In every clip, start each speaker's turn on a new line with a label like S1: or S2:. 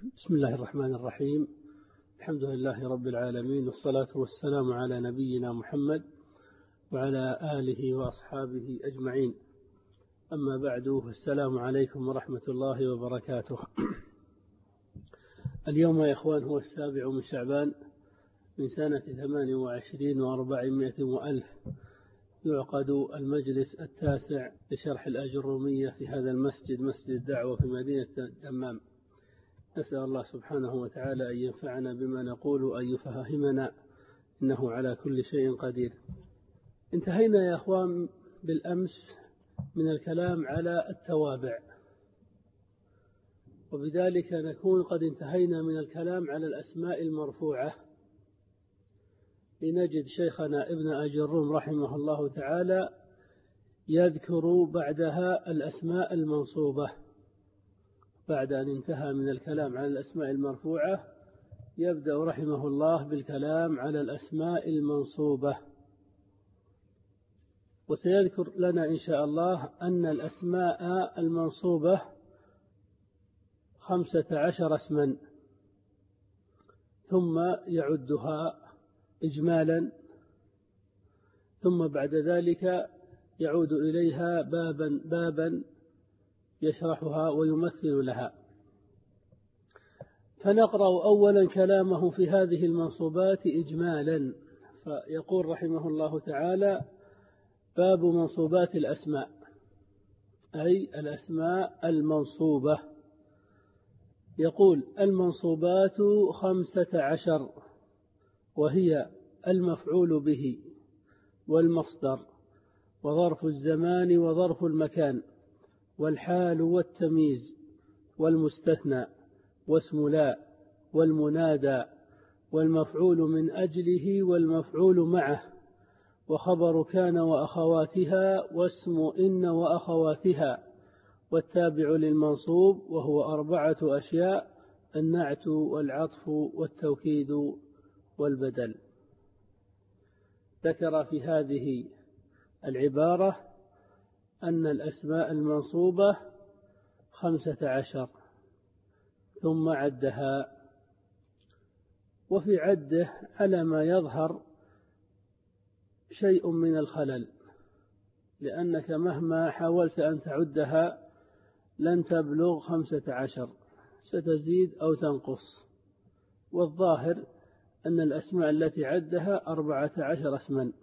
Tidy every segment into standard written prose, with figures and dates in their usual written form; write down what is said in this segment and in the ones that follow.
S1: بسم الله الرحمن الرحيم. الحمد لله رب العالمين، والصلاة والسلام على نبينا محمد وعلى آله وأصحابه أجمعين. أما بعد، فالسلام عليكم ورحمة الله وبركاته. اليوم يا إخوان هو 7 من شعبان من سنة 28 و400 وألف، يعقد المجلس 9 لشرح الآجرومية في هذا المسجد، مسجد الدعوة في مدينة الدمام. نسأل الله سبحانه وتعالى أن ينفعنا بما نقول وأن يفهمنا، إنه على كل شيء قدير. انتهينا يا أخوان بالأمس من الكلام على التوابع، وبذلك نكون قد انتهينا من الكلام على الأسماء المرفوعة، لنجد شيخنا ابن أجروم رحمه الله تعالى يذكر بعدها الأسماء المنصوبة. بعد أن انتهى من الكلام على الأسماء المرفوعة يبدأ رحمه الله بالكلام على الأسماء المنصوبة، وسيذكر لنا إن شاء الله أن الأسماء المنصوبة 15 اسما، ثم يعدها إجمالا، ثم بعد ذلك يعود إليها بابا يشرحها ويمثل لها. فنقرأ أولا كلامه في هذه المنصوبات إجمالا. فيقول رحمه الله تعالى: باب منصوبات الأسماء، أي الأسماء المنصوبة. يقول: المنصوبات 15، وهي المفعول به، والمصدر، وظرف الزمان، وظرف المكان، والحال، والتمييز، والمستثنى، واسم لا، والمنادى، والمفعول من أجله، والمفعول معه، وخبر كان وأخواتها، واسم إن وأخواتها، والتابع للمنصوب، وهو 4 أشياء: النعت، والعطف، والتوكيد، والبدل. ذكر في هذه العبارة أن الأسماء المنصوبة 15، ثم عدها. وفي عده على ما يظهر شيء من الخلل، لأنك مهما حاولت أن تعدها لن تبلغ 15، ستزيد أو تنقص. والظاهر أن الأسماء التي عدها 14 اسما.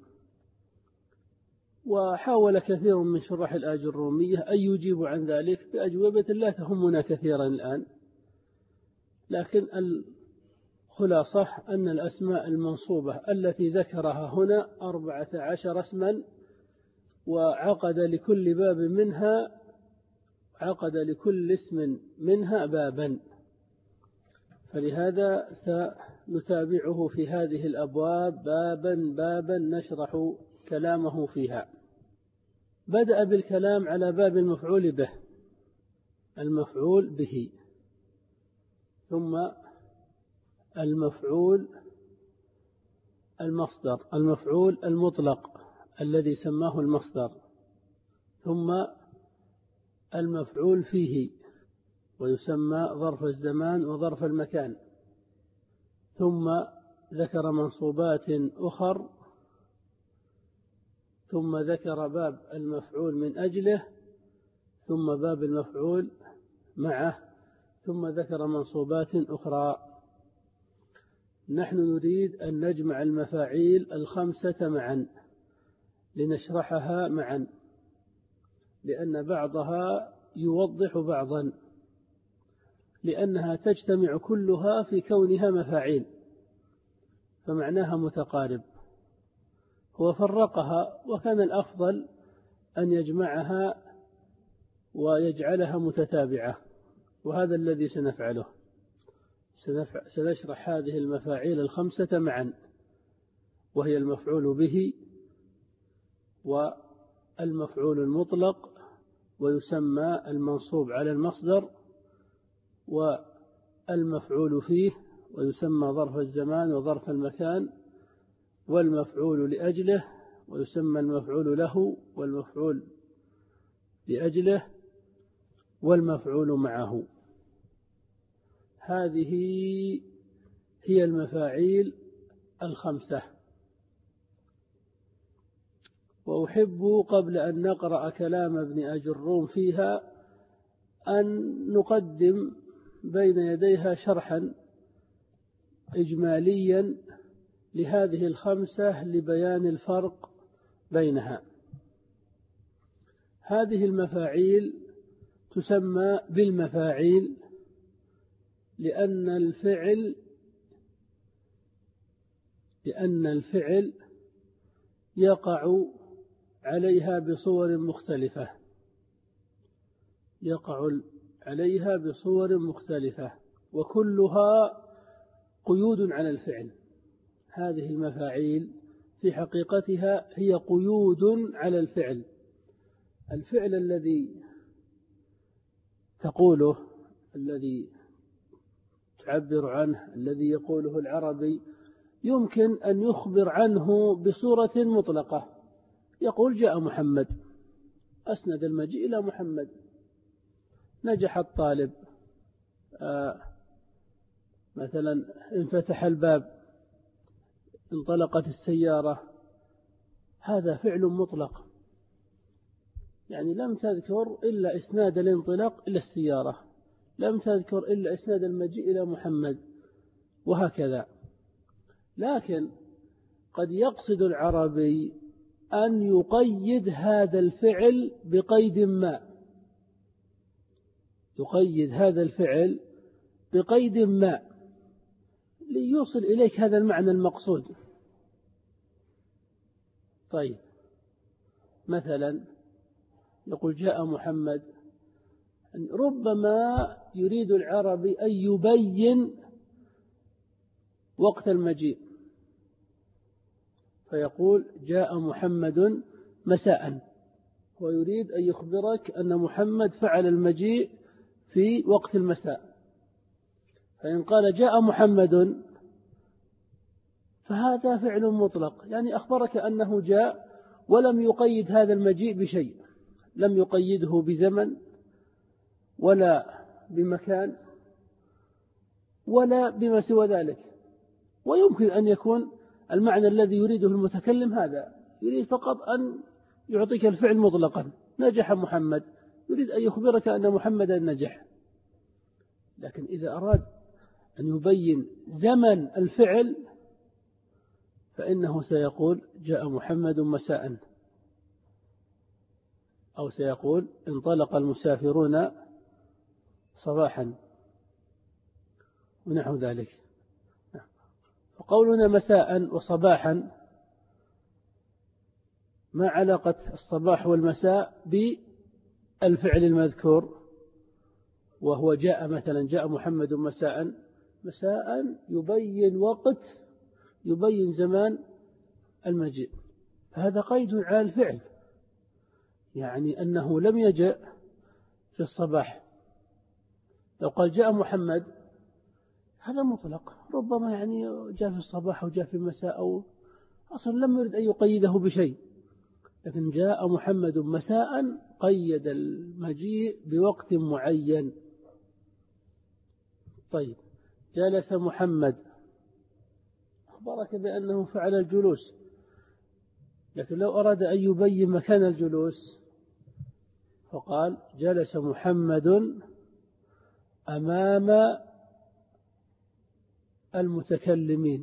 S1: وحاول كثير من شراح الآجرومية أن يجيبوا عن ذلك بأجوبة لا تهمنا كثيرا الآن، لكن الخلاصة أن الأسماء المنصوبة التي ذكرها هنا 14 اسما، وعقد لكل باب منها، عقد لكل اسم منها بابا. فلهذا سنتابعه في هذه الأبواب بابا نشرح كلامه فيها. بدأ بالكلام على باب المفعول به، المفعول به، ثم المفعول المصدر، المفعول المطلق الذي سماه المصدر، ثم المفعول فيه، ويسمى ظرف الزمان وظرف المكان، ثم ذكر منصوبات أخر، ثم ذكر باب المفعول من أجله، ثم باب المفعول معه، ثم ذكر منصوبات أخرى. نحن نريد أن نجمع المفاعيل 5 معا لنشرحها معا، لأن بعضها يوضح بعضا، لأنها تجتمع كلها في كونها مفاعيل، فمعناها متقارب. هو فرقها، وكان الأفضل أن يجمعها ويجعلها متتابعة، وهذا الذي سنفعله. سنشرح هذه المفاعيل 5 معا، وهي المفعول به، والمفعول المطلق، ويسمى المنصوب على المصدر، والمفعول فيه، ويسمى ظرف الزمان وظرف المكان، والمفعول لأجله، ويسمى المفعول له، والمفعول لأجله، والمفعول معه. هذه هي المفاعيل الخمسة. وأحب قبل أن نقرأ كلام ابن أجروم فيها أن نقدم بين يديها شرحا إجماليا لهذه الخمسة لبيان الفرق بينها. هذه المفاعيل تسمى بالمفاعيل لأن الفعل يقع عليها بصور مختلفة، وكلها قيود على الفعل. هذه المفاعيل في حقيقتها هي قيود على الفعل. الفعل الذي تقوله، الذي تعبر عنه، الذي يقوله العربي، يمكن أن يخبر عنه بصورة مطلقة. يقول جاء محمد، أسند المجيء إلى محمد. نجح الطالب، مثلا انفتح الباب، انطلقت السيارة. هذا فعل مطلق، يعني لم تذكر إلا إسناد الانطلاق إلى السيارة، لم تذكر إلا إسناد المجيء إلى محمد، وهكذا. لكن قد يقصد العربي أن يقيد هذا الفعل بقيد ما، ليوصل إليك هذا المعنى المقصود. طيب، مثلا يقول جاء محمد، ربما يريد العربي أن يبين وقت المجيء، فيقول جاء محمد مساء، ويريد أن يخبرك أن محمد فعل المجيء في وقت المساء. فإن قال جاء محمد فهذا فعل مطلق، يعني أخبرك أنه جاء ولم يقيد هذا المجيء بشيء، لم يقيده بزمن ولا بمكان ولا بما سوى ذلك. ويمكن أن يكون المعنى الذي يريده المتكلم هذا، يريد فقط أن يعطيك الفعل مطلقا، نجح محمد، يريد أن يخبرك أن محمدا نجح. لكن إذا أراد أن يبين زمن الفعل فإنه سيقول جاء محمد مساء، أو سيقول انطلق المسافرون صباحا، ونحو ذلك. فقولنا مساء وصباحا، ما علاقة الصباح والمساء بالفعل المذكور وهو جاء؟ مثلا جاء محمد مساء، يبين وقت، يبين زمان المجيء، فهذا قيد على الفعل، يعني أنه لم يجأ في الصباح. لو قال جاء محمد هذا مطلق، ربما يعني جاء في الصباح أو جاء في المساء، أو أصلا لم يرد أن يقيده بشيء. لكن جاء محمد مساء قيد المجيء بوقت معين. طيب، جلس محمد، أخبرك بأنه فعل الجلوس، لكن لو أراد أن يبين مكان الجلوس فقال جلس محمد أمام المتكلمين،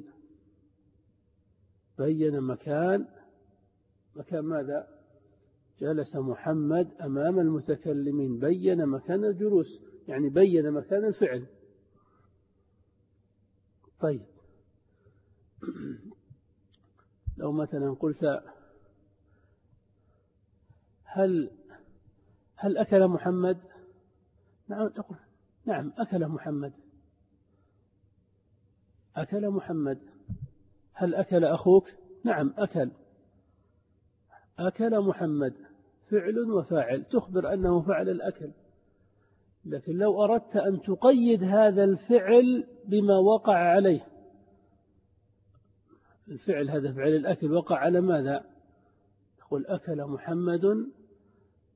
S1: بين مكان ماذا؟ جلس محمد أمام المتكلمين، بين مكان الجلوس، يعني بين مكان الفعل. طيب، لو مثلا قلت هل أكل محمد؟ نعم، تقول نعم أكل محمد. أكل محمد. هل أكل أخوك؟ نعم أكل محمد، فعل وفاعل، تخبر أنه فعل الأكل. لكن لو أردت أن تقيد هذا الفعل بما وقع عليه، الفعل هذا فعل الأكل وقع على ماذا؟ تقول أكل محمد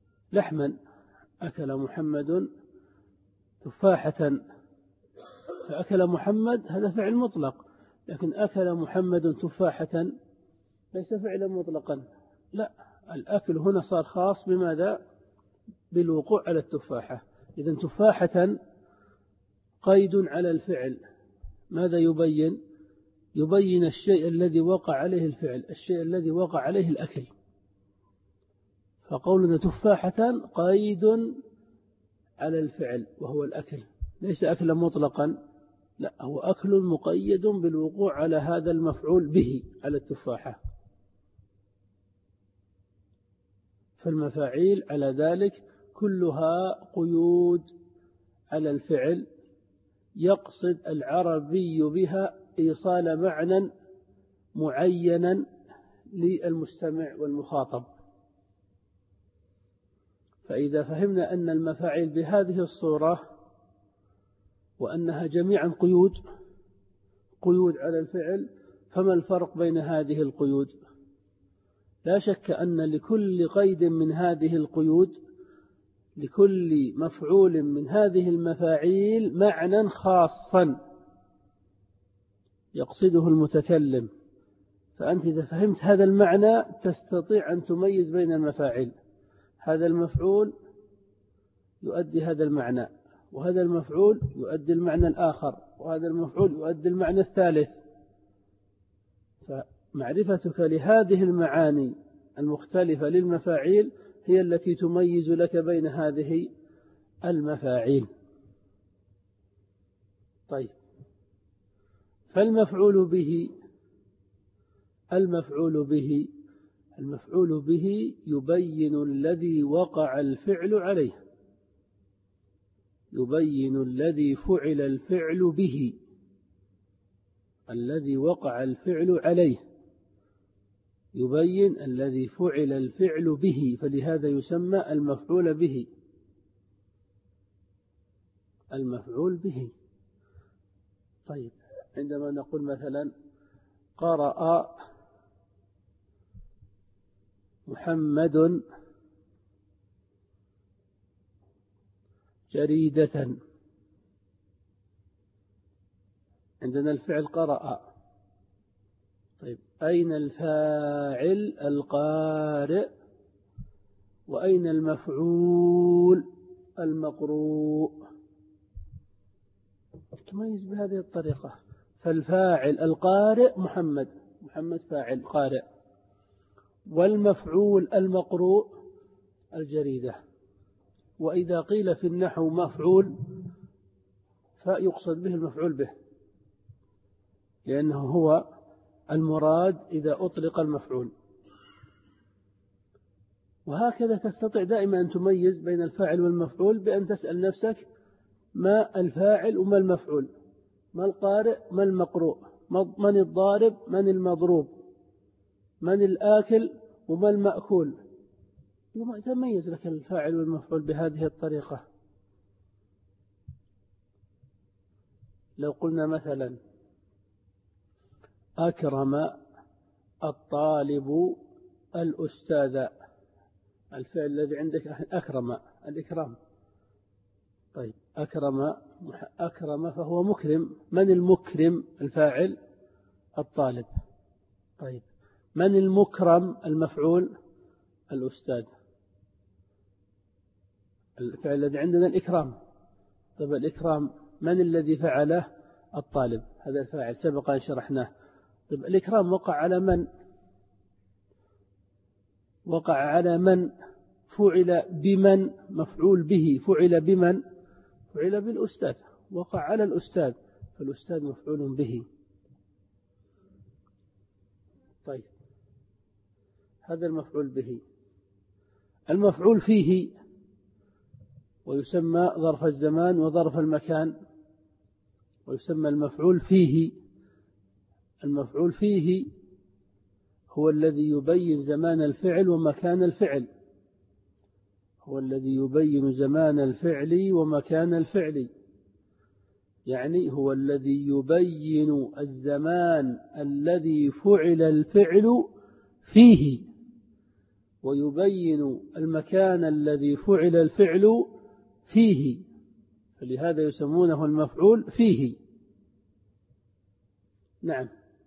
S1: لحما، أكل محمد تفاحة، فأكل محمد هذا فعل مطلق، لكن أكل محمد تفاحة ليس فعلا مطلقا، لا، الأكل هنا صار خاص بماذا؟ بالوقوع على التفاحة. إذن تفاحة قيد على الفعل، ماذا يبين؟ يبين الشيء الذي وقع عليه الفعل، الشيء الذي وقع عليه الأكل. فقولنا تفاحة قيد على الفعل وهو الأكل، ليس أكلا مطلقا، لا، هو أكل مقيد بالوقوع على هذا المفعول به، على التفاحة. فالمفاعيل على ذلك كلها قيود على الفعل، يقصد العربي بها إيصال معنى معينا للمستمع والمخاطب. فإذا فهمنا أن المفاعيل بهذه الصورة وأنها جميعا قيود على الفعل، فما الفرق بين هذه القيود؟ لا شك أن لكل قيد من هذه القيود، لكل مفعول من هذه المفاعيل معنى خاصا يقصده المتكلم. فأنت إذا فهمت هذا المعنى تستطيع أن تميز بين المفاعيل، هذا المفعول يؤدي هذا المعنى، وهذا المفعول يؤدي المعنى الآخر، وهذا المفعول يؤدي المعنى الثالث. فمعرفتك لهذه المعاني المختلفة للمفاعيل هي التي تميز لك بين هذه المفاعيل. طيب، فالمفعول به يبين الذي وقع الفعل عليه، يبين الذي فعل الفعل به، الذي وقع الفعل عليه، يبين الذي فعل الفعل به، فلهذا يسمى المفعول به. المفعول به. طيب، عندما نقول مثلا قرأ محمد جريدة، عندنا الفعل قرأ. طيب، أين الفاعل القارئ وأين المفعول المقروء؟ تميز بهذه الطريقة. فالفاعل القارئ محمد فاعل قارئ، والمفعول المقروء الجريدة. وإذا قيل في النحو مفعول فيقصد به المفعول به، لأنه هو المراد إذا أطلق المفعول. وهكذا تستطيع دائما أن تميز بين الفاعل والمفعول بأن تسأل نفسك ما الفاعل وما المفعول، ما القارئ ما المقروء، من الضارب من المضروب، من الآكل وما المأكول. تميز لك الفاعل والمفعول بهذه الطريقة. لو قلنا مثلا أكرم الطالب الأستاذ، الفعل الذي عندك أكرم، الإكرام. طيب، أكرم فهو مكرم، من المكرم؟ الفاعل الطالب. طيب، من المكرم؟ المفعول الأستاذ. الفعل الذي عندنا الإكرام. طيب، الإكرام من الذي فعله؟ الطالب، هذا الفاعل سبق أن شرحناه. طيب، الإكرام وقع على من؟ وقع على من؟ فعل بمن؟ مفعول به فعل بمن؟ فعل بالأستاذ، وقع على الأستاذ، فالأستاذ مفعول به. طيب، هذا المفعول به. المفعول فيه ويسمى ظرف الزمان وظرف المكان، ويسمى المفعول فيه. المفعول فيه هو الذي يبين زمان الفعل ومكان الفعل، هو الذي يبين زمان الفعل ومكان الفعل، يعني هو الذي يبين الزمان الذي فعل الفعل فيه، ويبين المكان الذي فعل الفعل فيه، فلهذا يسمونه المفعول فيه. نعم.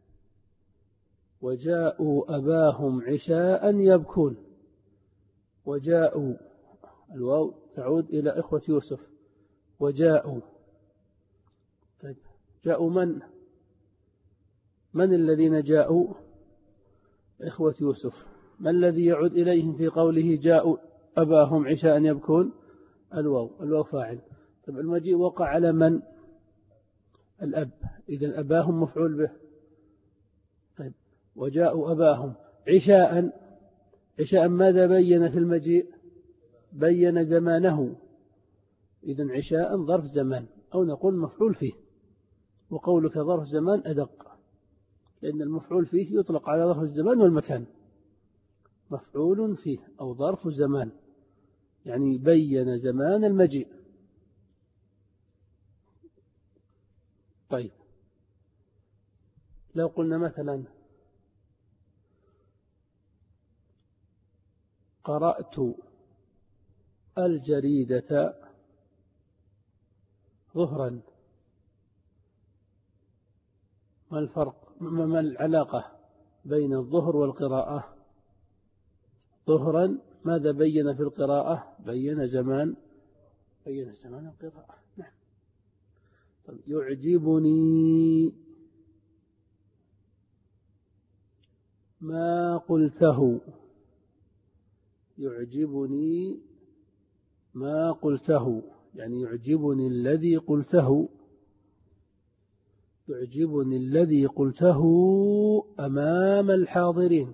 S1: وجاءوا أباهم عشاء يبكون. وجاءوا، الواو تعود إلى إخوة يوسف. وجاءوا، طيب جاءوا من الذين جاءوا؟ إخوة يوسف. ما الذي يعود إليهم في قوله جاءوا أباهم عشاء يبكون؟ الواو فاعل. طيب المجيء وقع على من؟ الأب، إذن أباهم مفعول به. طيب وجاءوا أباهم عشاء ماذا بين في المجيء؟ بين زمانه، إذن عشاء ظرف زمان، أو نقول مفعول فيه. وقولك ظرف زمان أدق، لأن المفعول فيه يطلق على ظرف الزمان والمكان. مفعول فيه أو ظرف زمان، يعني بين زمان المجيء. طيب لو قلنا مثلا قرأت الجريدة ظهرا، ما الفرق؟ ما العلاقة بين الظهر والقراءة؟ ظهرا ماذا بين في القراءة؟ بين زمان القراءة. نعم. طيب يعجبني ما قلته. يعجبني ما قلته، يعني يعجبني الذي قلته. يعجبني الذي قلته أمام الحاضرين.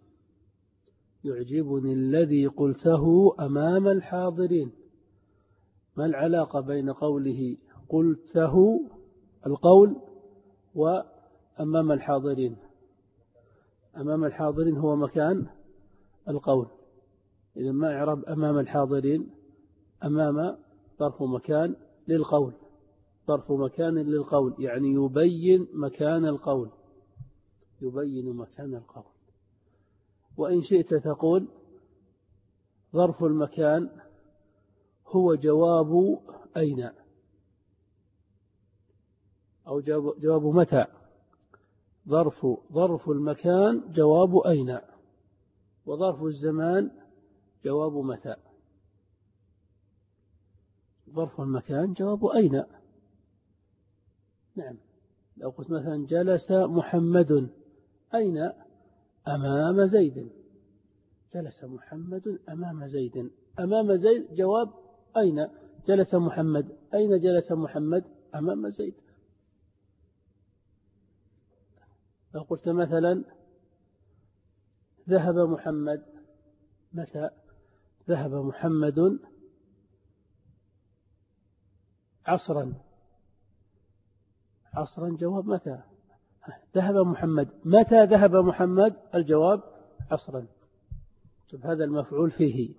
S1: يعجبني الذي قلته أمام الحاضرين. ما العلاقة بين قوله قلته القول وأمام الحاضرين؟ أمام الحاضرين هو مكان القول، إذا ما إعراب أمام الحاضرين؟ أمام ظرف مكان للقول، ظرف مكان للقول، يعني يبين مكان القول، يبين مكان القول. وإن شئت تقول ظرف المكان هو جواب أين، أو جواب متى. ظرف المكان جواب أين، وظرف الزمان جواب متى. ظرف المكان جواب أين. نعم. لو قلت مثلا جلس محمد أين؟ أمام زيد. جلس محمد أمام زيد. أمام زيد جواب أين. جلس محمد، أين جلس محمد؟ أمام زيد. لو قلت مثلا ذهب محمد، متى؟ ذهب محمد عصرا. عصرا جواب متى. ذهب محمد، متى ذهب محمد؟ الجواب عصرا. طيب هذا المفعول فيه.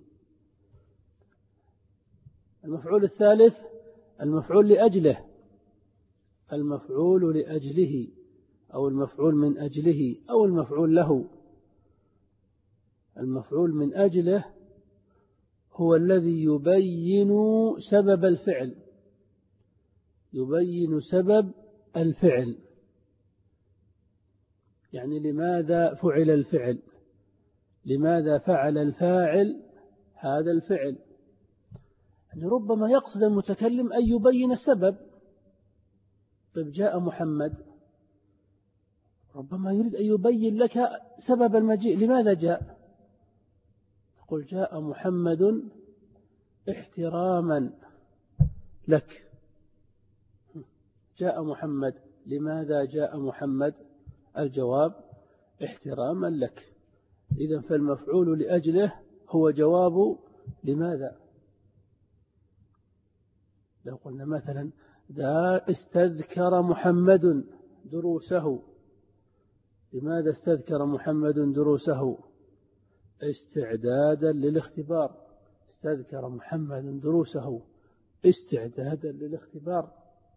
S1: المفعول الثالث المفعول لأجله. المفعول لأجله، أو المفعول من أجله، أو المفعول له. المفعول من أجله هو الذي يبين سبب الفعل، يبين سبب الفعل، يعني لماذا فعل الفعل، لماذا فعل الفاعل هذا الفعل. يعني ربما يقصد المتكلم أن يبين السبب. طيب جاء محمد، ربما يريد أن يبين لك سبب المجيء، لماذا جاء. تقول جاء محمد احتراما لك. جاء محمد، لماذا جاء محمد؟ الجواب احتراما لك. إذن فالمفعول لأجله هو جواب لماذا. لو قلنا مثلا استذكر محمد دروسه. لماذا استذكر محمد دروسه؟ استعدادا للاختبار. استذكر محمد دروسه استعدادا للاختبار.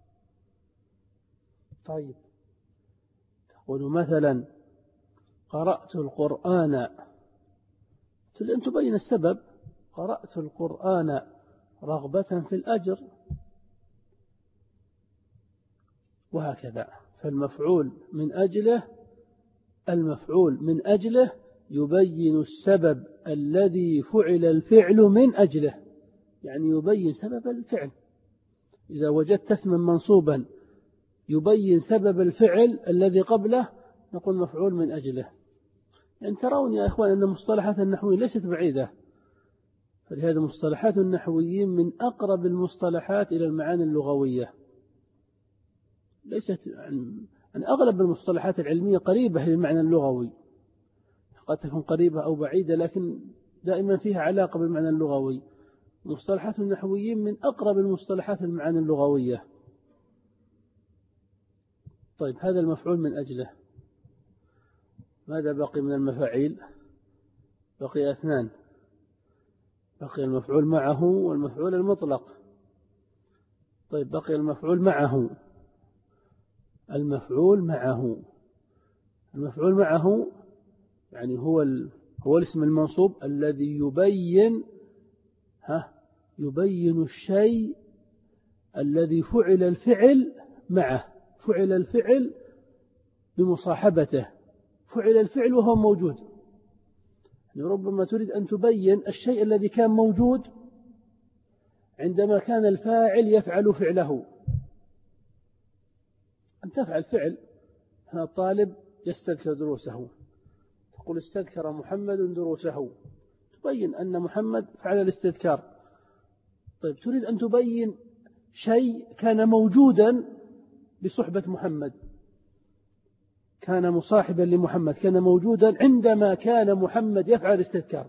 S1: طيب تقول مثلا قرأت القرآن، أن تبين السبب. قرأت القرآن رغبة في الأجر، وهكذا. فالمفعول من أجله يبين السبب الذي فعل الفعل من أجله، يعني يبين سبب الفعل. إذا وجدت اسما منصوبا يبين سبب الفعل الذي قبله نقول مفعول من أجله. يعني ترون يا إخوان أن مصطلحات النحويين ليست بعيدة، فلهذا مصطلحات النحويين من أقرب المصطلحات إلى المعاني اللغوية، ليست يعني أغلب المصطلحات العلمية قريبة للمعنى اللغوي، قد تكون قريبة أو بعيدة لكن دائما فيها علاقة بالمعنى اللغوي. مصطلحات النحويين من أقرب المصطلحات المعاني اللغوية. طيب هذا المفعول من أجله، ماذا بقي من المفاعيل؟ بقي اثنان، بقي المفعول معه والمفعول المطلق. طيب بقي المفعول معه. المفعول معه يعني هو الاسم المنصوب الذي يبين الشيء الذي فعل الفعل معه، فعل الفعل بمصاحبته، فعل الفعل وهو موجود. يعني ربما تريد أن تبين الشيء الذي كان موجود عندما كان الفاعل يفعل فعله. أن تفعل فعل، هذا الطالب يستذكر دروسه، تقول استذكر محمد دروسه، تبين أن محمد فعل الاستذكار. طيب تريد أن تبين شيء كان موجودا بصحبة محمد، كان مصاحبا لمحمد، كان موجودا عندما كان محمد يفعل الاستذكار.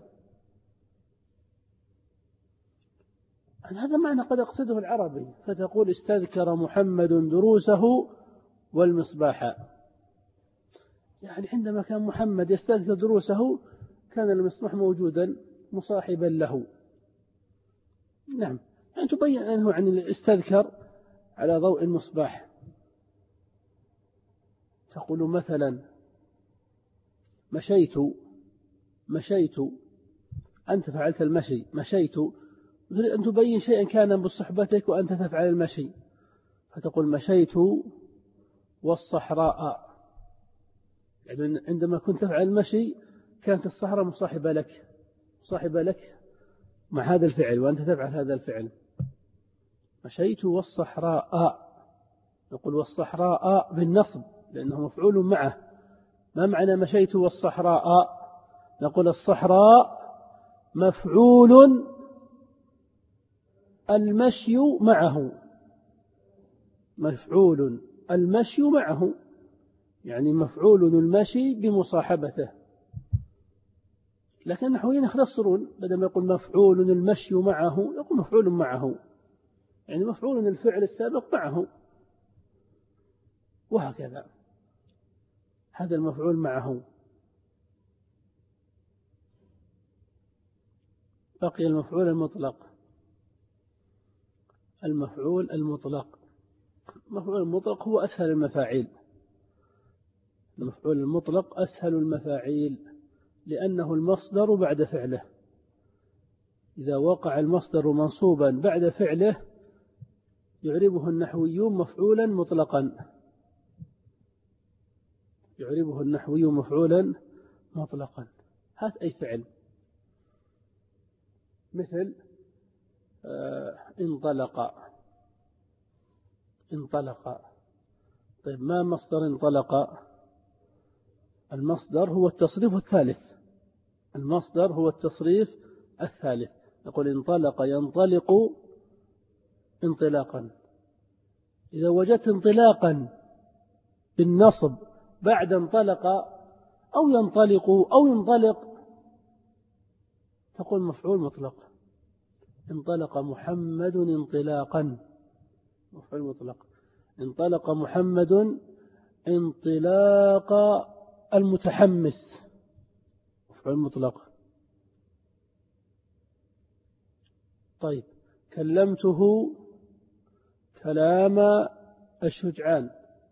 S1: هذا معنى قد أقصده العربي، فتقول استذكر محمد دروسه والمصباح، يعني عندما كان محمد يستذكر دروسه كان المصباح موجودا مصاحبا له. نعم، يعني تبين أنه عن استذكر على ضوء المصباح. تقول مثلا مشيت، أنت فعلت المشي، مشيت، تريد أن تبين شيئا كان بصحبتك وأنت تفعل المشي، فتقول مشيت والصحراء، يعني عندما كنت تفعل المشي كانت الصحراء مصاحبة لك مع هذا الفعل وأنت تفعل هذا الفعل. مشيت والصحراء، نقول والصحراء بالنصب لأنه مفعول معه. ما معنى مشيت والصحراء؟ نقول الصحراء مفعول المشي معه، مفعول المشي معه، يعني مفعول المشي بمصاحبته. لكن النحويين يختصرون، بدل ما يقول مفعول المشي معه يقول مفعول معه، يعني مفعول الفعل السابق معه، وهكذا. هذا المفعول معه. بقي المفعول المطلق. المفعول المطلق هو أسهل المفاعيل. المفعول المطلق أسهل المفاعيل لأنه المصدر بعد فعله. إذا وقع المصدر منصوبا بعد فعله يعربه النحويون مفعولا مطلقا، يعربه النحوي مفعولا مطلقا. هات أي فعل، مثل انطلق. طيب ما مصدر انطلق؟ المصدر هو التصريف الثالث، المصدر هو التصريف الثالث. نقول انطلق ينطلق انطلاقا. إذا وجدت انطلاقا بالنصب بعد انطلق أو ينطلق أو ينطلق تقول مفعول مطلق. انطلق محمد انطلاقا، مفعول مطلق. انطلق محمد انطلاق المتحمس، مفعول مطلق. طيب كلمته كلام الشجعان،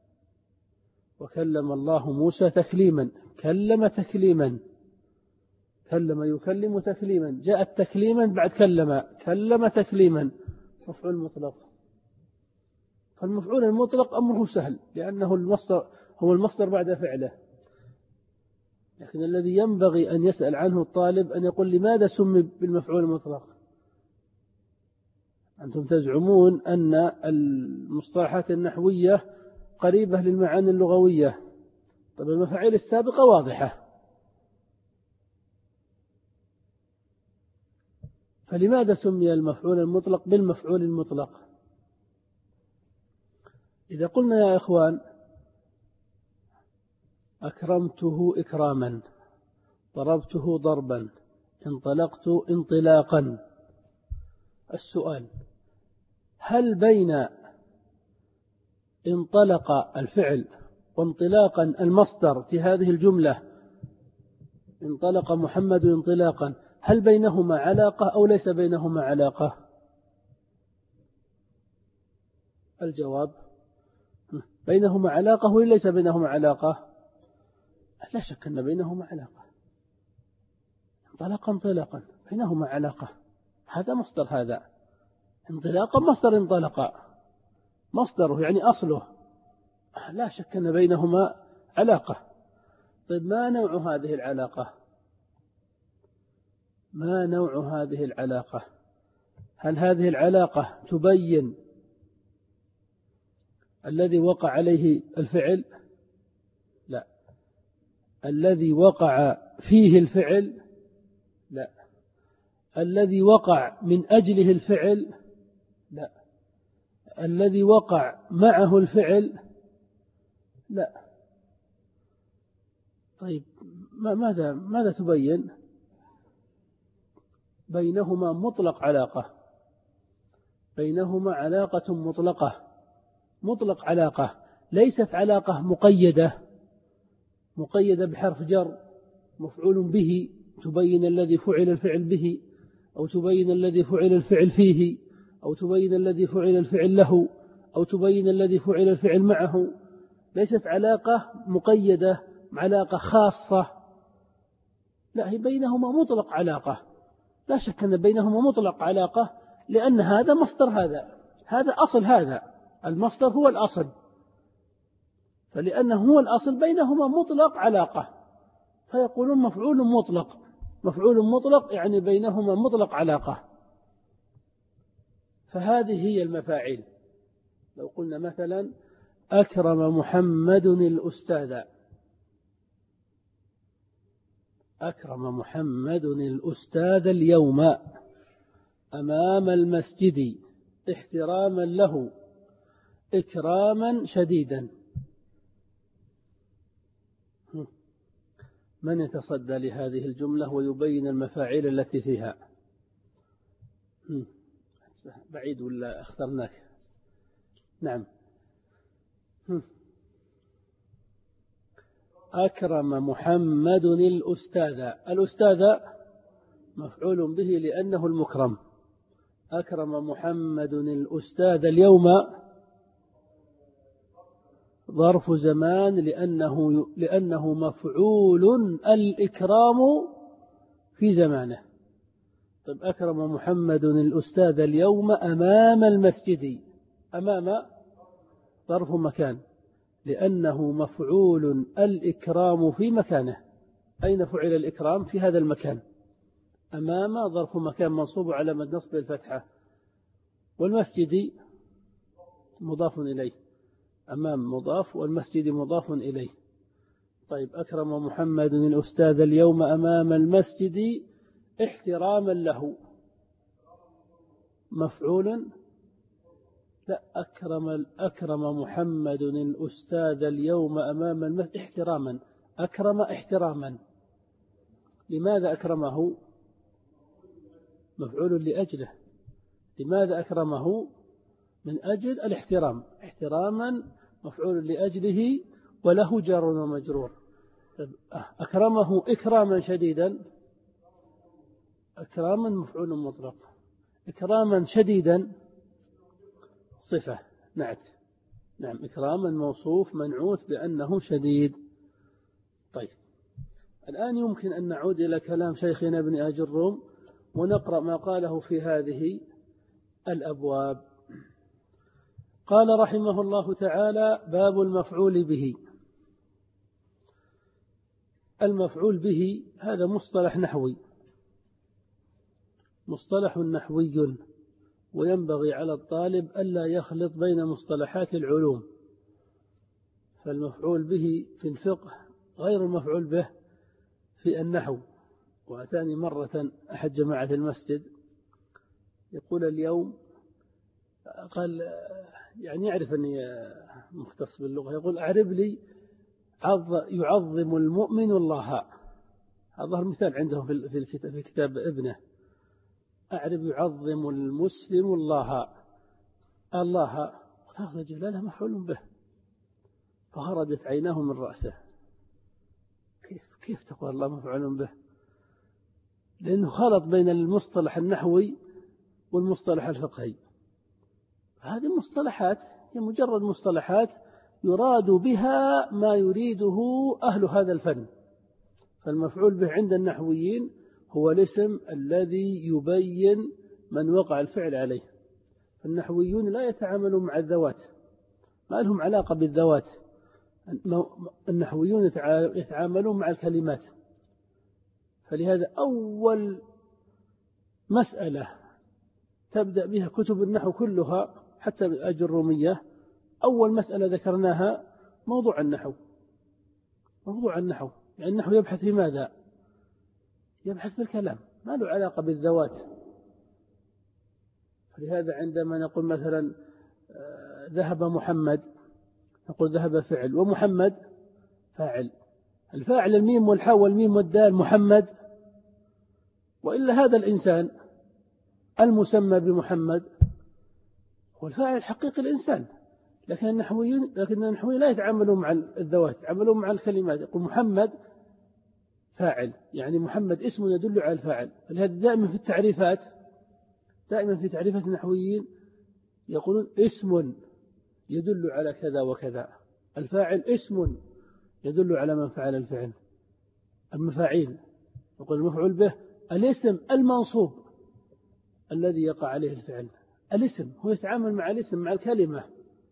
S1: وكلم الله موسى تكليما. كلم تكليما، كلم يكلم تكليما، جاءت تكليما بعد كلم تكليما، مفعول مطلق. فالمفعول المطلق أمره سهل لأنه المصدر هو المصدر بعد فعله. لكن الذي ينبغي أن يسأل عنه الطالب أن يقول لماذا سمي بالمفعول المطلق؟ أنتم تزعمون أن المصطلحات النحوية قريبة للمعاني اللغوية. طب المفاعيل السابقة واضحة، فلماذا سمي المفعول المطلق بالمفعول المطلق؟ إذا قلنا يا إخوان أكرمته إكراما، ضربته ضربا، انطلقت انطلاقا، السؤال: هل بين انطلق الفعل وانطلاقا المصدر في هذه الجملة، انطلق محمد انطلاقا، هل بينهما علاقة أو ليس بينهما علاقة؟ الجواب: بينهما علاقة ولا ليس بينهما علاقة؟ لا شك أن بينهما علاقة. انطلاقا بينهما علاقة، هذا مصدر، هذا انطلاقا مصدر، انطلق مصدره يعني أصله، لا شك أن بينهما علاقة. طيب ما نوع هذه العلاقة؟ ما نوع هذه العلاقة؟ هل هذه العلاقة تبين الذي وقع عليه الفعل؟ لا. الذي وقع فيه الفعل؟ لا. الذي وقع من أجله الفعل؟ لا. الذي وقع معه الفعل؟ لا. طيب ماذا تبين؟ بينهما مطلق علاقة، بينهما علاقة مطلقة، مطلق علاقة، ليست علاقة مقيدة بحرف جر مفعول به تبين الذي فعل الفعل به، أو تبين الذي فعل الفعل فيه، أو تبين الذي فعل الفعل له، أو تبين الذي فعل الفعل معه. ليست علاقة مقيدة، علاقة خاصة، لا، هي بينهما مطلق علاقة. لا شك أن بينهما مطلق علاقة، لأن هذا مصدر هذا أصل، هذا المصدر هو الأصل، فلأنه هو الأصل بينهما مطلق علاقة، فيقولون مفعول مطلق. مفعول مطلق يعني بينهما مطلق علاقة. فهذه هي المفاعيل. لو قلنا مثلا أكرم محمد الأستاذ، أكرم محمد الأستاذ اليوم أمام المسجد احتراما له إكراما شديدا. من يتصدى لهذه الجملة ويبين المفاعيل التي فيها؟ بعيد ولا اخترناك؟ نعم. أكرم محمد الأستاذ، الأستاذ مفعول به لأنه المكرم. أكرم محمد الأستاذ اليوم ظرف زمان لأنه مفعول الإكرام في زمانه. طيب أكرم محمد الأستاذ اليوم أمام المسجد، أمام ظرف مكان لأنه مفعول الإكرام في مكانه. أين فعل الإكرام؟ في هذا المكان. أمام ظرف مكان منصوب على نصب الفتحة، والمسجد مضاف إليه، أمام مضاف والمسجد مضاف إليه. طيب أكرم محمد الأستاذ اليوم أمام المسجد احتراما له، مفعول، لا، أكرم محمد الأستاذ اليوم أمام المسجد احتراما، أكرم احتراما. لماذا أكرمه؟ مفعول لأجله. لماذا أكرمه؟ من أجل الاحترام، احتراما مفعول لأجله وله جار ومجرور. أكرمه إكراما شديدا، أكراما مفعول مطلق، إكراما شديدا صفة نعت. نعم، إكراما موصوف منعوت بأنه شديد. طيب الآن يمكن أن نعود إلى كلام شيخنا ابن أجروم ونقرأ ما قاله في هذه الأبواب. قال رحمه الله تعالى: باب المفعول به. المفعول به هذا مصطلح نحوي، مصطلح نحوي، وينبغي على الطالب ألا يخلط بين مصطلحات العلوم، فالمفعول به في الفقه غير المفعول به في النحو. وأتاني مرة أحد جماعة المسجد يقول اليوم، قال يعني يعرف أني مختص باللغة، يقول: أعرب لي يعظم المؤمن الله. هذا مثال عندهم في كتاب ابنه: أعرب يعظم المسلم الله. الله لفظ جلالة مفعول به، فخرجت عيناه من رأسه. كيف تقول الله مفعول به؟ لأنه خلط بين المصطلح النحوي والمصطلح الفقهي. هذه مصطلحات هي مجرد مصطلحات يراد بها ما يريده أهل هذا الفن. فالمفعول به عند النحويين هو الاسم الذي يبين من وقع الفعل عليه. فالنحويون لا يتعاملون مع الذوات، ما لهم علاقة بالذوات. النحويون يتعاملون مع الكلمات. فلهذا أول مسألة تبدأ بها كتب النحو كلها حتى الأجرومية، أول مسألة ذكرناها موضوع النحو. موضوع النحو يعني النحو يبحث في ماذا؟ يبحث في الكلام، ما له علاقة بالذوات. فلهذا عندما نقول مثلا ذهب محمد، نقول ذهب فعل ومحمد فاعل. الفاعل الميم والحاء والميم والدال محمد، وإلا هذا الإنسان المسمى بمحمد هو الفاعل الحقيقي الإنسان. لكن النحويون لا يتعاملون مع الذوات، يتعاملون مع الكلمات. يقول محمد فاعل، يعني محمد اسم يدل على الفاعل. فلهذا دائما في التعريفات، دائما في تعريفات النحويين يقولون اسم يدل على كذا وكذا. الفاعل اسم يدل على من فعل الفعل. المفاعيل يقول المفعول به الاسم المنصوب الذي يقع عليه الفعل. الاسم هو يتعامل مع الاسم، مع الكلمة.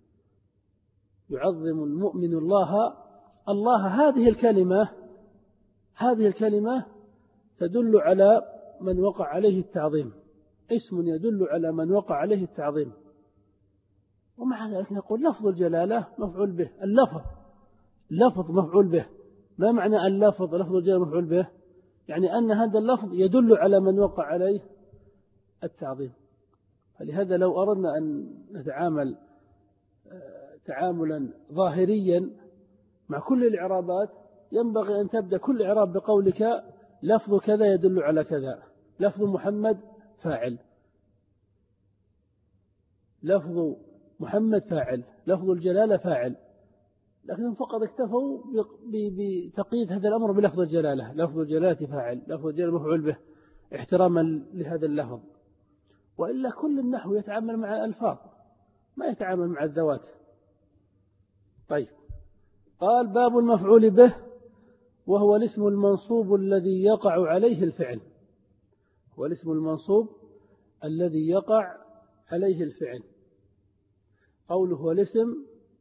S1: يعظم المؤمن الله. الله هذه الكلمة تدل على من وقع عليه التعظيم، اسم يدل على من وقع عليه التعظيم. ومع ذلك نقول لفظ الجلالة مفعول به. لفظ مفعول به. ما معنى اللفظ لفظ الجلالة مفعول به؟ يعني أن هذا اللفظ يدل على من وقع عليه التعظيم. فلهذا لو أردنا أن نتعامل تعاملا ظاهريا مع كل الإعرابات، ينبغي أن تبدأ كل إعراب بقولك لفظ كذا يدل على كذا. لفظ محمد فاعل، لفظ محمد فاعل، لفظ الجلالة فاعل. لكنهم فقط اكتفوا بتقييد هذا الأمر بلفظ الجلالة. لفظ الجلالة فاعل، لفظ الجلالة مفعول به، احتراما لهذا اللفظ. وإلا كل النحو يتعامل مع الألفاظ، ما يتعامل مع الذوات. طيب، قال: باب المفعول به، وهو الاسم المنصوب الذي يقع عليه الفعل. هو الاسم المنصوب الذي يقع عليه الفعل. قوله هو الاسم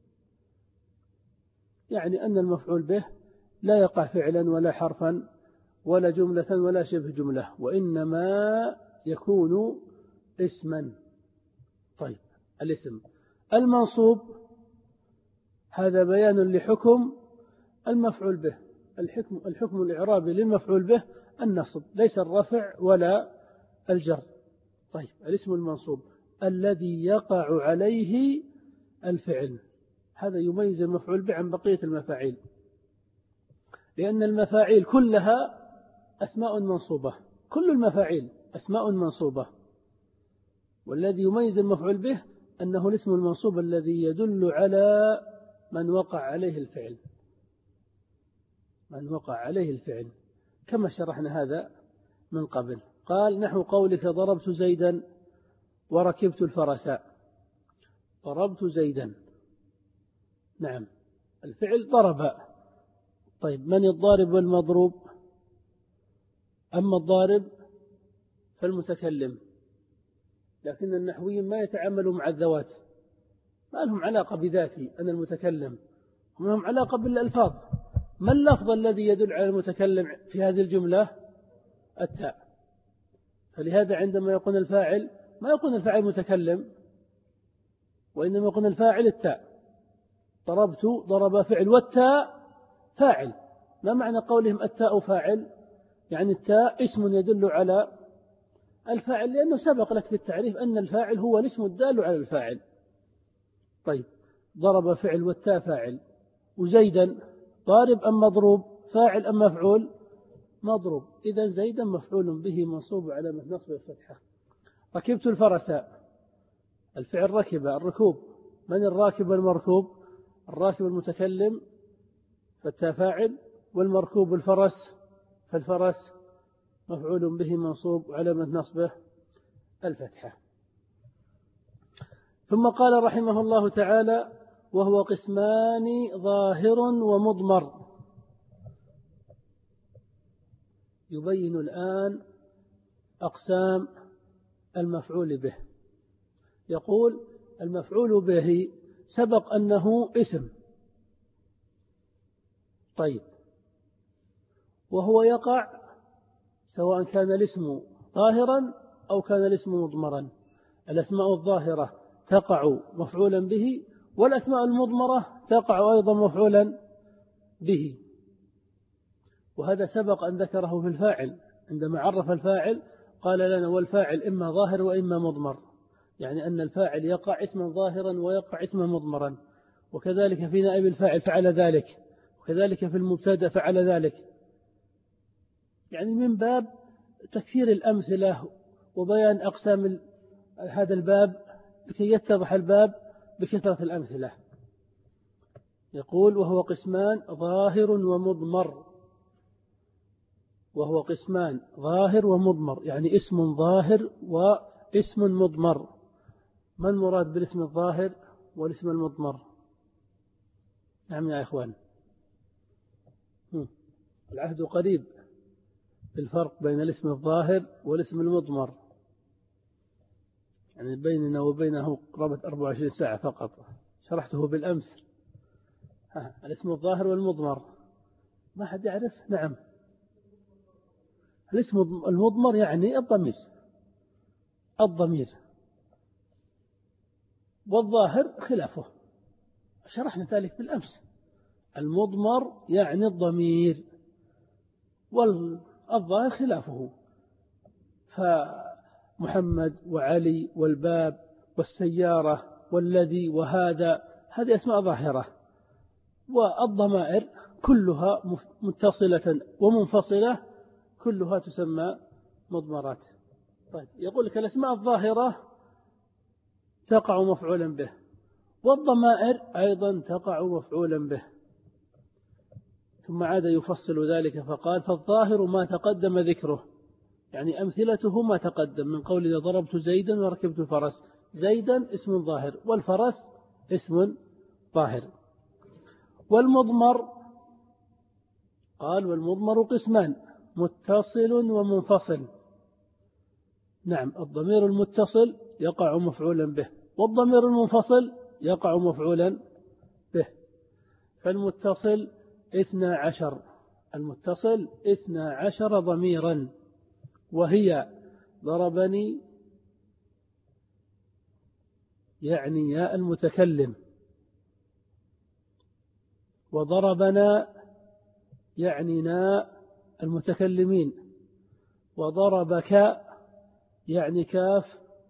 S1: يعني أن المفعول به لا يقع فعلا ولا حرفا ولا جملة ولا شبه جملة، وإنما يكون اسما. طيب، الاسم المنصوب هذا بيان لحكم المفعول به. الحكم الإعرابي للمفعول به النصب، ليس الرفع ولا الجر. طيب، الاسم المنصوب الذي يقع عليه الفعل، هذا يميز المفعول به عن بقية المفاعيل، لأن المفاعيل كلها أسماء منصوبة. كل المفاعيل أسماء منصوبة، والذي يميز المفعول به أنه الاسم المنصوب الذي يدل على من وقع عليه الفعل. من وقع عليه الفعل كما شرحنا هذا من قبل. قال: نحو قولك ضربت زيدا وركبت الفرس. ضربت زيدا، نعم، الفعل ضرب. طيب، من الضارب والمضروب؟ أما الضارب فالمتكلم. لكن النحويين ما يتعاملوا مع الذوات، ما لهم علاقة بذاتي أنا المتكلم، هم لهم علاقة بالألفاظ. ما اللفظ الذي يدل على المتكلم في هذه الجملة؟ التاء. فلهذا عندما يكون الفاعل ما يكون الفاعل متكلم، وإنما يكون الفاعل التاء. ضربت ضرب فعل والتاء فاعل. ما معنى قولهم التاء فاعل؟ يعني التاء اسم يدل على الفاعل، لأنه سبق لك في التعريف أن الفاعل هو الاسم الدال على الفاعل. طيب، ضرب فعل والتاء فاعل. وزيدا ضارب أم مضروب؟ فاعل أم مفعول؟ مضروب. إذا زيدا مفعول به منصوب على نصب الفتحة. ركبت الفرس، الفعل ركب الركوب. من الراكب والمركوب؟ الراكب المتكلم فالتاء فاعل، والمركوب الفرس فالفرس مفعول به منصوب على نصبه الفتحة. ثم قال رحمه الله تعالى: وهو قسمان ظاهر ومضمر. يبين الآن أقسام المفعول به. يقول: المفعول به سبق أنه اسم. طيب، وهو يقع سواء كان الاسم ظاهرا أو كان الاسم مضمرا. الأسماء الظاهرة تقع مفعولا به، والأسماء المضمرة تقع أيضا مفعولا به. وهذا سبق أن ذكره في الفاعل، عندما عرف الفاعل قال لنا: والفاعل إما ظاهر وإما مضمر، يعني أن الفاعل يقع اسما ظاهرا ويقع اسما مضمرا. وكذلك في نائب الفاعل فعل ذلك، وكذلك في المبتدأ فعل ذلك. يعني من باب تكثير الأمثلة وبيان أقسام هذا الباب لكي يتضح الباب بكثرة الأمثلة. يقول: وهو قسمان ظاهر ومضمر. وهو قسمان ظاهر ومضمر، يعني اسم ظاهر واسم مضمر. ما المراد بالاسم الظاهر والاسم المضمر؟ نعم يا إخوان، العهد قريب بالفرق بين الاسم الظاهر والاسم المضمر، يعني بيننا وبينه قرابة 24 ساعة فقط، شرحته بالأمس. الاسم الظاهر والمضمر ما حد يعرف؟ نعم، الاسم المضمر يعني الضمير، والظاهر خلافه، شرحنا ذلك بالأمس. المضمر يعني الضمير، والظاهر خلافه. فمحمد وعلي والباب والسيارة والذي وهذا، هذه أسماء ظاهرة. والضمائر كلها متصلة ومنفصلة كلها تسمى مضمرات. طيب، يقول لك الأسماء الظاهرة تقع مفعولا به، والضمائر أيضا تقع مفعولا به. ثم عاد يفصل ذلك فقال: فالظاهر ما تقدم ذكره، يعني أمثلته ما تقدم من قول ضربت زيدا وركبت الفرس. زيدا اسم ظاهر، والفرس اسم ظاهر. والمضمر قال: والمضمر قسمان، متصل ومنفصل. نعم، الضمير المتصل يقع مفعولا به، والضمير المنفصل يقع مفعولا به. فالمتصل 12، المتصل 12 ضميرا، وهي: ضربني يعني يا المتكلم، وضربنا يعني نا المتكلمين، وضربك يعني كاف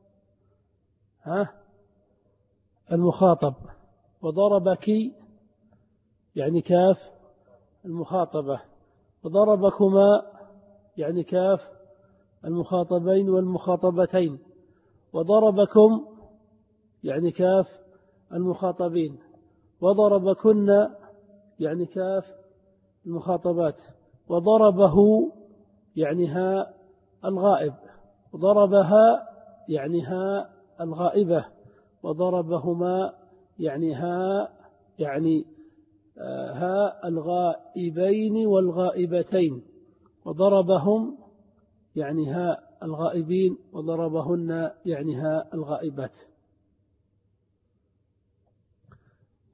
S1: المخاطب، وضربك يعني كاف المخاطبة، وضربكما يعني كاف المخاطبين والمخاطبتين، وضربكم يعني كاف المخاطبين، وضربكن يعني كاف المخاطبات، وضربه يعني ها الغائب، وضربها يعني ها الغائبة، وضربهما يعني ها الغائبين والغائبتين، وضربهم يعني ها الغائبين، وضربهن يعني ها الغائبات.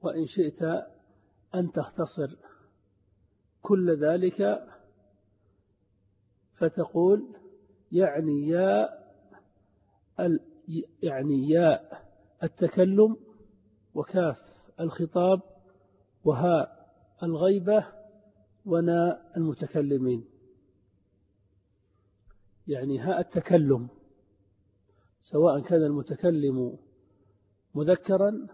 S1: وإن شئت أن تختصر كل ذلك فتقول يعني يا التكلم، وكاف الخطاب، وهاء الغيبة، وناء المتكلمين. يعني هاء التكلم سواء كان المتكلم مذكرا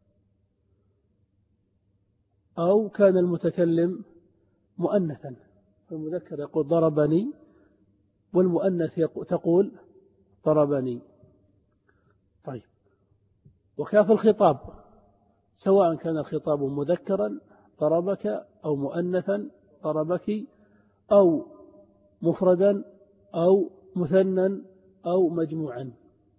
S1: أو كان المتكلم مؤنثا، فالمذكر يقول ضربني، والمؤنث تقول ضربني. طيب، وكاف الخطاب سواء كان الخطاب مذكرا ضربك أو مؤنثا ضربك أو مفردا أو مثنى أو مجموعا.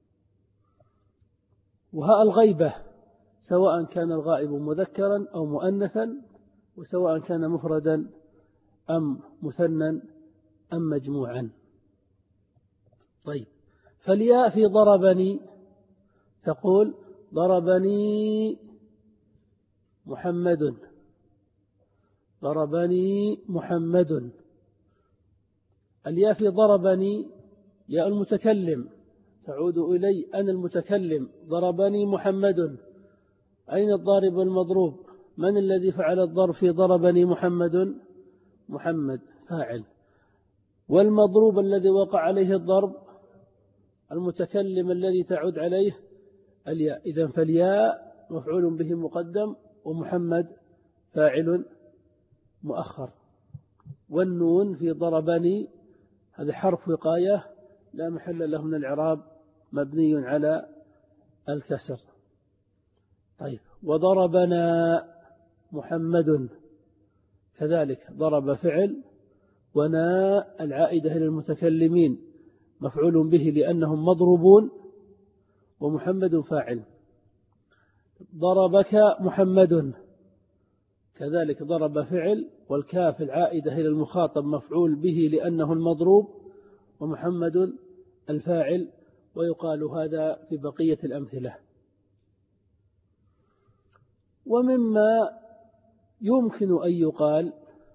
S1: وهاء الغيبة سواء كان الغائب مذكرا أو مؤنثا، وسواء كان مفردا أم مثنى أم مجموعا. طيب، فالياء في ضربني تقول ضربني محمد، ضربني محمد. الياء في ضربني ياء المتكلم تعود إلي أنا المتكلم، ضربني محمد. أين الضارب والمضروب؟ من الذي فعل الضرب في ضربني محمد؟ محمد فاعل. والمضروب الذي وقع عليه الضرب المتكلم الذي تعود عليه الياء. إذن فالياء مفعول به مقدم، ومحمد فاعل مؤخر. والنون في ضربني هذا حرف وقاية لا محل له من الإعراب، مبني على الكسر. طيب، وضربنا محمد كذلك ضرب فعل، وناء العائدة إلى المتكلمين مفعول به لأنهم مضروبون، ومحمد فاعل. ضربك محمد كذلك ضرب فعل، والكاف العائدة إلى المخاطب مفعول به لأنه المضروب، ومحمد الفاعل. ويقال هذا في بقية الأمثلة. ومما يمكن أن يقال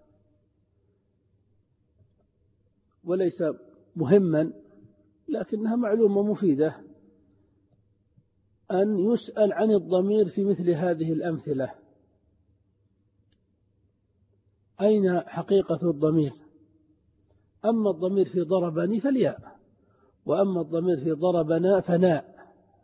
S1: وليس مهما لكنها معلومة مفيدة، أن يسأل عن الضمير في مثل هذه الأمثلة. أين حقيقة الضمير؟ أما الضمير في ضربني فالياء، وأما الضمير في ضربنا فناء،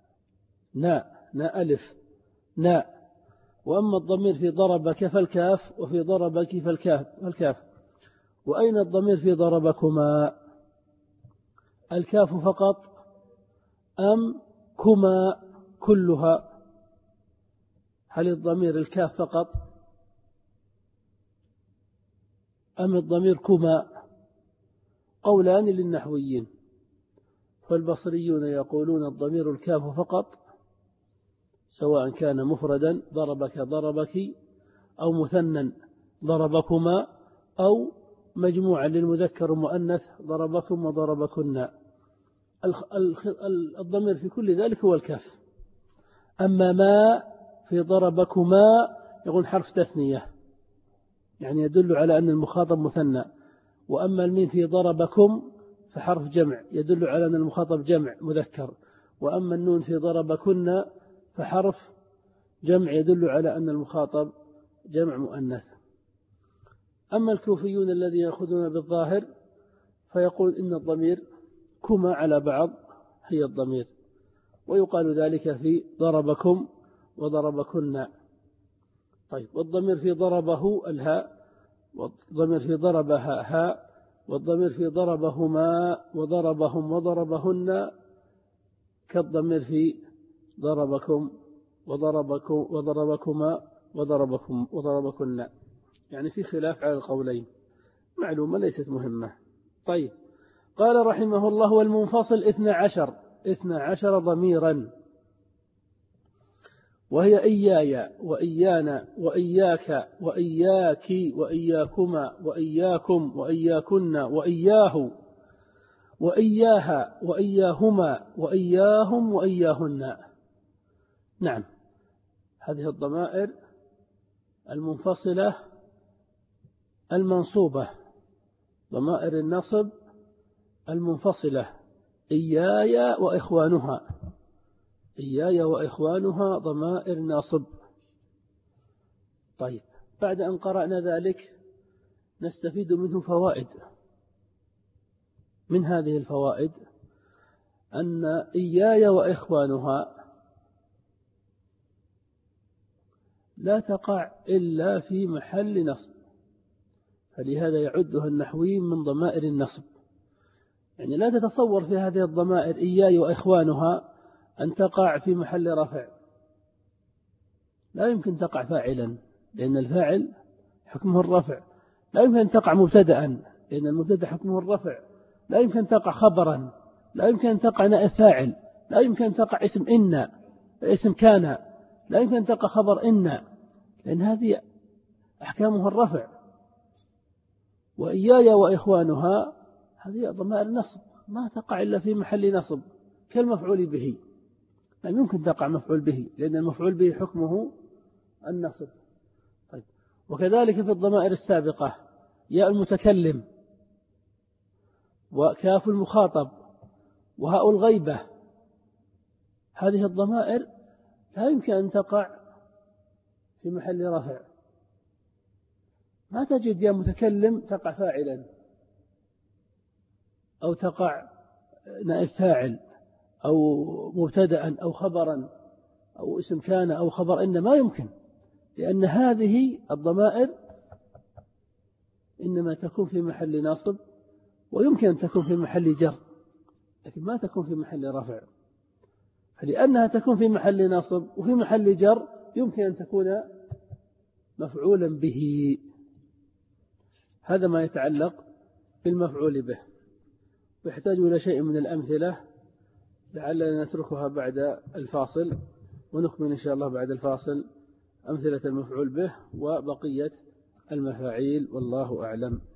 S1: ناء ألف ناء. وأما الضمير في ضربك فالكاف، وفي ضربك فالكاف. وأين الضمير في ضربكما؟ الكاف فقط أم كما كلها؟ هل الضمير الكاف فقط أم الضمير كما؟ قولان للنحويين، فالبصريون يقولون الضمير الكاف فقط، سواء كان مفردا ضربك ضربك، أو مثنى ضربكما، أو مجموعا للمذكر والمؤنث ضربكم وضربكن. الضمير في كل ذلك هو الكاف. أما ما في ضربكما يقول حرف تثنية، يعني يدل على أن المخاطب مثنى. وأما الميم في ضربكم فحرف جمع يدل على أن المخاطب جمع مذكر. وأما النون في ضربكن فحرف جمع يدل على أن المخاطب جمع مؤنث. أما الكوفيون الذين يأخذون بالظاهر فيقول إن الضمير كما على بعض هي الضمير، ويقال ذلك في ضربكم وضربكن. طيب، والضمير في ضربه الهاء، والضمير في ضربها هاء، والضمير في ضربهما وضربهم وضربهن كالضمير في ضربكم وضربكما وضربكن. يعني في خلاف على القولين، معلومة ليست مهمة. طيب، قال رحمه الله: والمنفصل 12 ضميرا، وهي إياي وإيانا وإياك وإياك وإياكما وإياكم وإياكن وإياه وإياها وإياهما وإياهم وإياهن. نعم، هذه الضمائر المنفصلة المنصوبة، ضمائر النصب المنفصلة، إياي وإخوانها، إياي وإخوانها ضمائر نصب. طيب، بعد أن قرأنا ذلك نستفيد منه فوائد. من هذه الفوائد أن إياي وإخوانها لا تقع إلا في محل نصب، فلهذا يعدها النحويين من ضمائر النصب. يعني لا تتصور في هذه الضمائر إياي وإخوانها أن تقع في محل رفع، لا يمكن تقع فاعلا لأن الفاعل حكمه الرفع، لا يمكن أن تقع مبتدأ لأن المبتدأ حكمه الرفع، لا يمكن أن تقع خبرا، لا يمكن أن تقع نائب فاعل، لا يمكن أن تقع اسم إن، اسم كان، لا يمكن أن تقع خبر إن، لأن هذه أحكامها الرفع. وإياي وإخوانها هذه ضمائر نصب ما تقع إلا في محل نصب كالمفعول به، لا يمكن تقع مفعول به لأن المفعول به حكمه النصب. طيب، وكذلك في الضمائر السابقة ياء المتكلم وكاف المخاطب وهاء الغيبة، هذه الضمائر لا يمكن أن تقع في محل رفع، ما تجد يا متكلم تقع فاعلا أو تقع نائب فاعل أو مبتدأ أو خبرا أو اسم كان أو خبر إن، ما يمكن، لأن هذه الضمائر إنما تكون في محل نصب، ويمكن أن تكون في محل جر لكن ما تكون في محل رفع. فلأنها تكون في محل نصب وفي محل جر يمكن أن تكون مفعولا به. هذا ما يتعلق بالمفعول به، ويحتاج إلى شيء من الأمثلة لعلنا نتركها بعد الفاصل، ونكمل إن شاء الله بعد الفاصل أمثلة المفعول به وبقية المفاعيل، والله أعلم.